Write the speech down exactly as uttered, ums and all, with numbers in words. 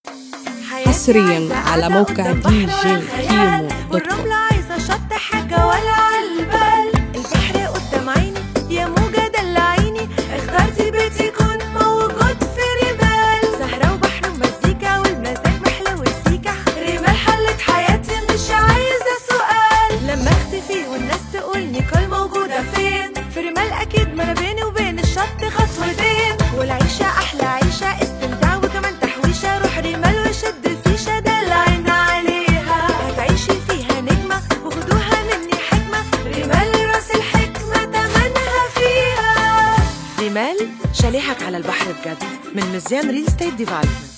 حصريا على موقع دي جي كيمو دوت كوم. والرملة عايزة شط حاجة ولا عالبال، البحر قدام عيني يا موجة دلعيني، اخترتي بيتي يكون موجود في رمال، سهرة وبحر ومزيكا والمزاج محلى وسيكة، رمال حلت حياتي مش عايزة سؤال، لما اختفي والناس تقول نيكول موجودة فين، في رمال أكيد ما أنا بيني وبين الشط خطوتين، والعيشة أحلى عيشة استمتاع وكمان تحويشة، روح رمال وشد الفيشة ده العين عليها، هتعيشي فيها نجمة وخدوها مني حكمة، رمال راس الحكمة تمنها فيها. رمال شاليهك على البحر بجد من مزيان ريل ستيت ديفلوبمنت.